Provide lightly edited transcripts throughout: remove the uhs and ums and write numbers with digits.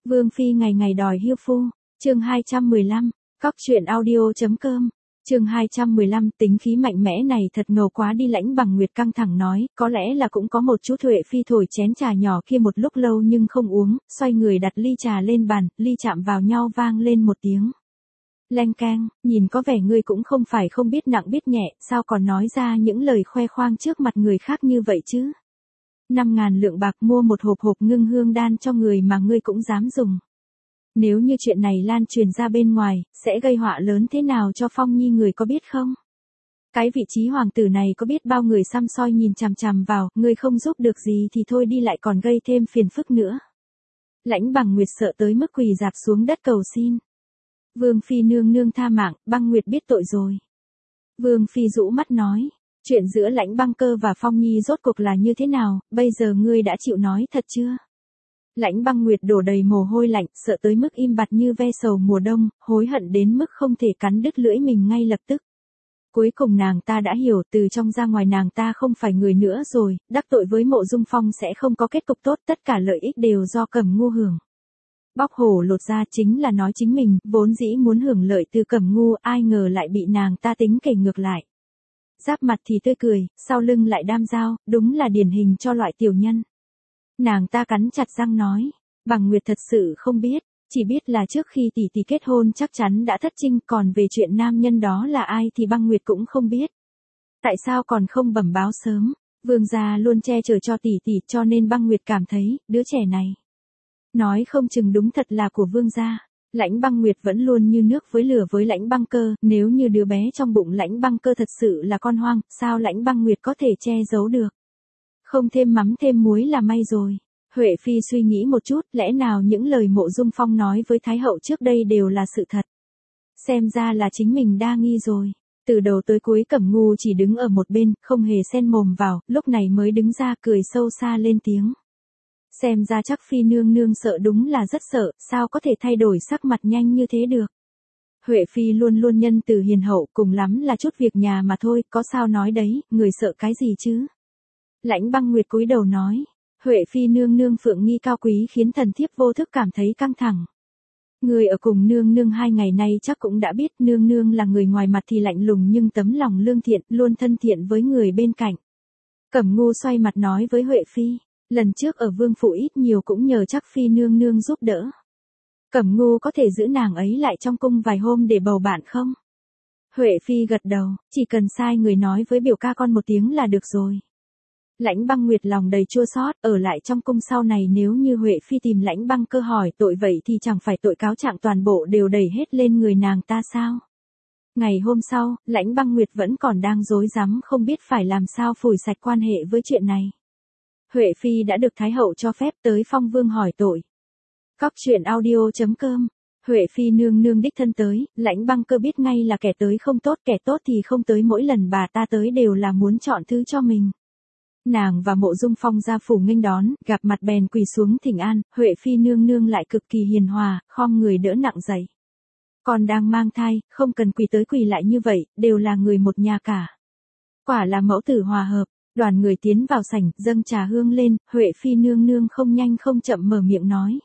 Vương Phi ngày ngày đòi hiêu phu, chương 215, cóc truyện audio.com, chương 215 tính khí mạnh mẽ này thật ngầu quá đi. Lãnh Bằng Nguyệt căng thẳng nói, có lẽ là cũng có một chút Huệ Phi thổi chén trà nhỏ kia một lúc lâu nhưng không uống, xoay người đặt ly trà lên bàn, ly chạm vào nhau vang lên một tiếng. Leng keng, nhìn có vẻ ngươi cũng không phải không biết nặng biết nhẹ, sao còn nói ra những lời khoe khoang trước mặt người khác như vậy chứ? 5.000 lượng bạc mua một hộp ngưng hương đan cho người mà ngươi cũng dám dùng. Nếu như chuyện này lan truyền ra bên ngoài, sẽ gây họa lớn thế nào cho Phong Nhi người có biết không? Cái vị trí hoàng tử này có biết bao người săm soi nhìn chằm chằm vào, ngươi không giúp được gì thì thôi đi lại còn gây thêm phiền phức nữa. Lãnh Bằng Nguyệt sợ tới mức quỳ rạp xuống đất cầu xin. Vương Phi nương nương tha mạng, Băng Nguyệt biết tội rồi. Vương Phi rũ mắt nói, chuyện giữa Lãnh Băng Cơ và Phong Nhi rốt cuộc là như thế nào, bây giờ ngươi đã chịu nói thật chưa? Lãnh Băng Nguyệt đổ đầy mồ hôi lạnh, sợ tới mức im bặt như ve sầu mùa đông, hối hận đến mức không thể cắn đứt lưỡi mình ngay lập tức. Cuối cùng nàng ta đã hiểu, từ trong ra ngoài nàng ta không phải người nữa rồi, đắc tội với Mộ Dung Phong sẽ không có kết cục tốt, tất cả lợi ích đều do Cẩm Ngu hưởng. Bóc hổ lột ra chính là nói chính mình, vốn dĩ muốn hưởng lợi từ Cẩm Ngu, ai ngờ lại bị nàng ta tính kể ngược lại. Giáp mặt thì tươi cười, sau lưng lại đam dao, đúng là điển hình cho loại tiểu nhân. Nàng ta cắn chặt răng nói, Bằng Nguyệt thật sự không biết, chỉ biết là trước khi tỷ tỷ kết hôn chắc chắn đã thất trinh, còn về chuyện nam nhân đó là ai thì Băng Nguyệt cũng không biết. Tại sao còn không bẩm báo sớm, vương gia luôn che chở cho tỷ tỷ cho nên Băng Nguyệt cảm thấy, đứa trẻ này. Nói không chừng đúng thật là của vương gia. Lãnh Băng Nguyệt vẫn luôn như nước với lửa với Lãnh Băng Cơ, nếu như đứa bé trong bụng Lãnh Băng Cơ thật sự là con hoang, sao Lãnh Băng Nguyệt có thể che giấu được? Không thêm mắm thêm muối là may rồi. Huệ Phi suy nghĩ một chút, lẽ nào những lời Mộ Dung Phong nói với Thái hậu trước đây đều là sự thật? Xem ra là chính mình đa nghi rồi. Từ đầu tới cuối Cẩm Ngu chỉ đứng ở một bên, không hề xen mồm vào, lúc này mới đứng ra cười sâu xa lên tiếng. Xem ra chắc Phi nương nương sợ, đúng là rất sợ, sao có thể thay đổi sắc mặt nhanh như thế được. Huệ Phi luôn luôn nhân từ hiền hậu, cùng lắm là chút việc nhà mà thôi, có sao nói đấy, người sợ cái gì chứ? Lãnh Băng Nguyệt cúi đầu nói, Huệ Phi nương nương phượng nghi cao quý khiến thần thiếp vô thức cảm thấy căng thẳng. Người ở cùng nương nương 2 ngày nay chắc cũng đã biết nương nương là người ngoài mặt thì lạnh lùng nhưng tấm lòng lương thiện, luôn thân thiện với người bên cạnh. Cẩm Ngu xoay mặt nói với Huệ Phi, lần trước ở Vương phủ ít nhiều cũng nhờ chắc Phi nương nương giúp đỡ. Cẩm Ngu có thể giữ nàng ấy lại trong cung vài hôm để bầu bạn không? Huệ Phi gật đầu, chỉ cần sai người nói với biểu ca con một tiếng là được rồi. Lãnh Băng Nguyệt lòng đầy chua xót, ở lại trong cung sau này nếu như Huệ Phi tìm Lãnh Băng Cơ hỏi tội vậy thì chẳng phải tội cáo trạng toàn bộ đều đẩy hết lên người nàng ta sao? Ngày hôm sau, Lãnh Băng Nguyệt vẫn còn đang rối rắm không biết phải làm sao phủi sạch quan hệ với chuyện này. Huệ Phi đã được Thái hậu cho phép tới Phong Vương hỏi tội. Cóc truyện audio.com, Huệ Phi nương nương đích thân tới, Lãnh Băng Cơ biết ngay là kẻ tới không tốt, kẻ tốt thì không tới, mỗi lần bà ta tới đều là muốn chọn thứ cho mình. Nàng và Mộ Dung Phong ra phủ nghênh đón, gặp mặt bèn quỳ xuống thỉnh an, Huệ Phi nương nương lại cực kỳ hiền hòa, khom người đỡ nặng dậy. Còn đang mang thai, không cần quỳ tới quỳ lại như vậy, đều là người một nhà cả. Quả là mẫu tử hòa hợp. Đoàn người tiến vào sảnh, dâng trà hương lên, Huệ Phi nương nương không nhanh không chậm mở miệng nói.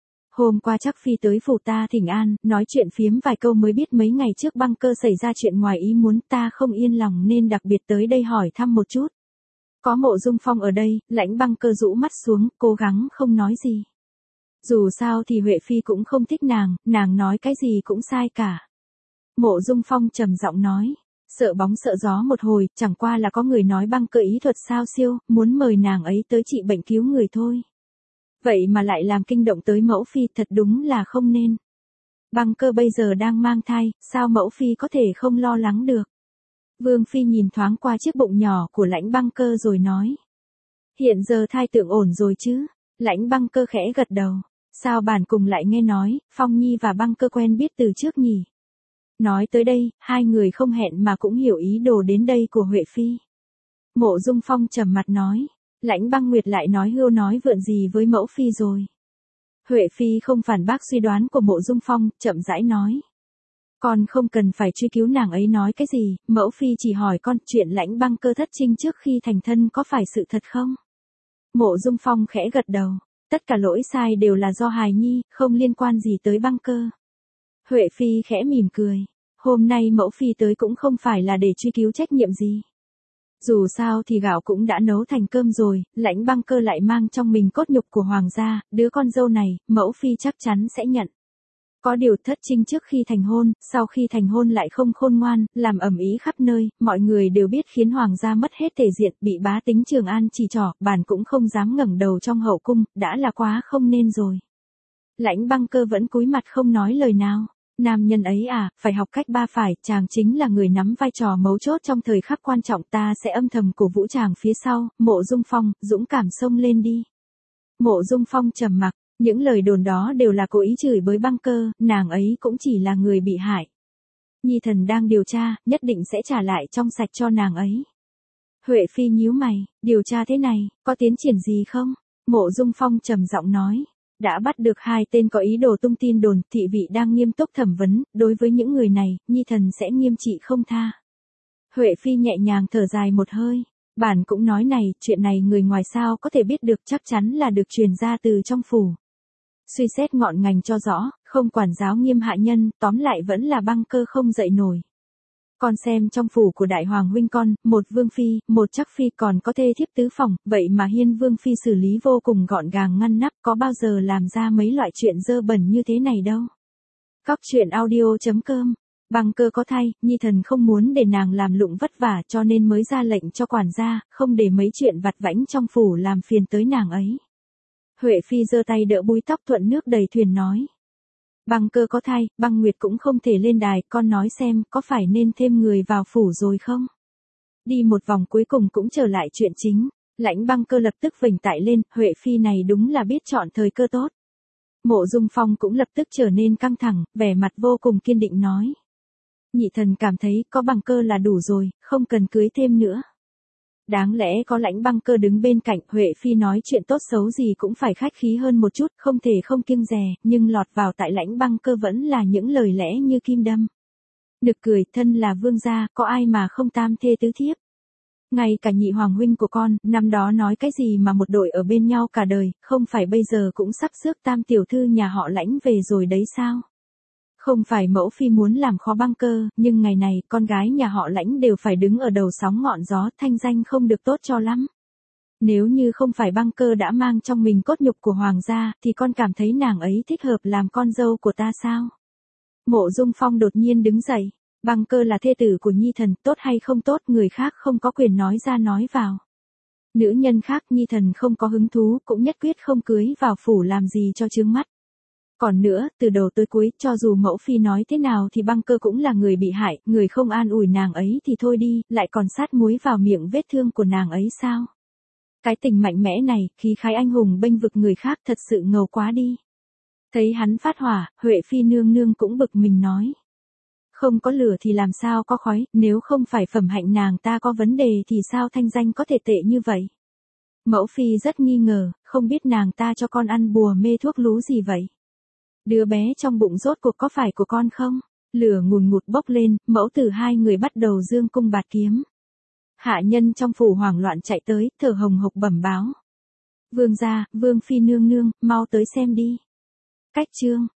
Hôm qua chắc Phi tới phủ ta thỉnh an, nói chuyện phiếm vài câu mới biết mấy ngày trước Băng Cơ xảy ra chuyện ngoài ý muốn, ta không yên lòng nên đặc biệt tới đây hỏi thăm một chút. Có Mộ Dung Phong ở đây, Lãnh Băng Cơ rũ mắt xuống, cố gắng không nói gì. Dù sao thì Huệ Phi cũng không thích nàng nói cái gì cũng sai cả. Mộ Dung Phong trầm giọng nói. Sợ bóng sợ gió một hồi, chẳng qua là có người nói Băng Cơ ý thuật sao siêu, muốn mời nàng ấy tới trị bệnh cứu người thôi. Vậy mà lại làm kinh động tới mẫu phi, thật đúng là không nên. Băng Cơ bây giờ đang mang thai, sao mẫu phi có thể không lo lắng được. Vương Phi nhìn thoáng qua chiếc bụng nhỏ của Lãnh Băng Cơ rồi nói. Hiện giờ thai tượng ổn rồi chứ? Lãnh Băng Cơ khẽ gật đầu. Sao bản cùng lại nghe nói, Phong Nhi và Băng Cơ quen biết từ trước nhỉ? Nói tới đây, hai người không hẹn mà cũng hiểu ý đồ đến đây của Huệ Phi. Mộ Dung Phong trầm mặt nói, Lãnh Băng Nguyệt lại nói hưu nói vượn gì với mẫu phi rồi. Huệ Phi không phản bác suy đoán của Mộ Dung Phong, chậm rãi nói. Con không cần phải truy cứu nàng ấy nói cái gì, mẫu phi chỉ hỏi con chuyện Lãnh Băng Cơ thất trinh trước khi thành thân có phải sự thật không? Mộ Dung Phong khẽ gật đầu. tất cả lỗi sai đều là do hài nhi, không liên quan gì tới băng cơ. Huệ Phi khẽ mỉm cười. Hôm nay mẫu phi tới cũng không phải là để truy cứu trách nhiệm gì. Dù sao thì gạo cũng đã nấu thành cơm rồi, Lãnh Băng Cơ lại mang trong mình cốt nhục của hoàng gia, đứa con dâu này, mẫu phi chắc chắn sẽ nhận. Có điều Thất Trinh trước khi thành hôn, sau khi thành hôn lại không khôn ngoan, làm ầm ĩ khắp nơi, mọi người đều biết khiến hoàng gia mất hết thể diện, bị bá tính Trường An chỉ trỏ, bản cũng không dám ngẩng đầu trong hậu cung, đã là quá không nên rồi. Lãnh Băng Cơ vẫn cúi mặt không nói lời nào. Nam nhân ấy à, phải học cách ba phải, chàng chính là người nắm vai trò mấu chốt trong thời khắc quan trọng, ta sẽ âm thầm cổ vũ chàng phía sau. Mộ Dung Phong, dũng cảm xông lên đi. Mộ Dung Phong trầm mặc, những lời đồn đó đều là cố ý chửi bới Băng Cơ, nàng ấy cũng chỉ là người bị hại. Nhi thần đang điều tra, nhất định sẽ trả lại trong sạch cho nàng ấy. Huệ Phi nhíu mày, điều tra thế này, có tiến triển gì không? Mộ Dung Phong trầm giọng nói. Đã bắt được 2 tên có ý đồ tung tin đồn, thị vị đang nghiêm túc thẩm vấn, đối với những người này, nhi thần sẽ nghiêm trị không tha. Huệ Phi nhẹ nhàng thở dài một hơi, bản cũng nói này, chuyện này người ngoài sao có thể biết được, chắc chắn là được truyền ra từ trong phủ. Suy xét ngọn ngành cho rõ, không quản giáo nghiêm hạ nhân, tóm lại vẫn là Băng Cơ không dậy nổi. Con xem trong phủ của đại hoàng huynh con, một vương phi, một chắc phi còn có thê thiếp tứ phòng, vậy mà Hiên vương phi xử lý vô cùng gọn gàng ngăn nắp, có bao giờ làm ra mấy loại chuyện dơ bẩn như thế này đâu. Cóc truyện audio.com. Băng Cơ có thay, nhi thần không muốn để nàng làm lụng vất vả cho nên mới ra lệnh cho quản gia, không để mấy chuyện vặt vãnh trong phủ làm phiền tới nàng ấy. Huệ Phi giơ tay đỡ búi tóc thuận nước đầy thuyền nói. Băng Cơ có thay, Băng Nguyệt cũng không thể lên đài, con nói xem, có phải nên thêm người vào phủ rồi không? Đi một vòng cuối cùng cũng trở lại chuyện chính, Lãnh Băng Cơ lập tức vểnh tại lên, Huệ Phi này đúng là biết chọn thời cơ tốt. Mộ Dung Phong cũng lập tức trở nên căng thẳng, vẻ mặt vô cùng kiên định nói. Nhị thần cảm thấy có Băng Cơ là đủ rồi, không cần cưới thêm nữa. Đáng lẽ có Lãnh Băng Cơ đứng bên cạnh, Huệ Phi nói chuyện tốt xấu gì cũng phải khách khí hơn một chút, không thể không kiêng dè, nhưng lọt vào tại Lãnh Băng Cơ vẫn là những lời lẽ như kim đâm. Nực cười, thân là vương gia, có ai mà không tam thê tứ thiếp. Ngay cả nhị hoàng huynh của con, năm đó nói cái gì mà một đội ở bên nhau cả đời, không phải bây giờ cũng sắp rước tam tiểu thư nhà họ Lãnh về rồi đấy sao? Không phải mẫu phi muốn làm khó Băng Cơ, nhưng ngày này, con gái nhà họ Lãnh đều phải đứng ở đầu sóng ngọn gió, thanh danh không được tốt cho lắm. Nếu như không phải Băng Cơ đã mang trong mình cốt nhục của hoàng gia, thì con cảm thấy nàng ấy thích hợp làm con dâu của ta sao? Mộ Dung Phong đột nhiên đứng dậy, Băng Cơ là thê tử của nhi thần, tốt hay không tốt, người khác không có quyền nói ra nói vào. Nữ nhân khác nhi thần không có hứng thú, cũng nhất quyết không cưới vào phủ làm gì cho chướng mắt. Còn nữa, từ đầu tới cuối, cho dù mẫu phi nói thế nào thì Băng Cơ cũng là người bị hại, người không an ủi nàng ấy thì thôi đi, lại còn sát muối vào miệng vết thương của nàng ấy sao? Cái tình mạnh mẽ này, khí khái anh hùng bênh vực người khác thật sự ngầu quá đi. Thấy hắn phát hỏa, Huệ Phi nương nương cũng bực mình nói. Không có lửa thì làm sao có khói, nếu không phải phẩm hạnh nàng ta có vấn đề thì sao thanh danh có thể tệ như vậy? Mẫu phi rất nghi ngờ, không biết nàng ta cho con ăn bùa mê thuốc lú gì vậy? Đứa bé trong bụng rốt cuộc có phải của con không? Lửa ngùn ngụt bốc lên, mẫu tử hai người bắt đầu dương cung bạt kiếm. Hạ nhân trong phủ hoảng loạn chạy tới, thở hồng hộc bẩm báo. Vương gia, vương phi nương nương, mau tới xem đi. Cách chương.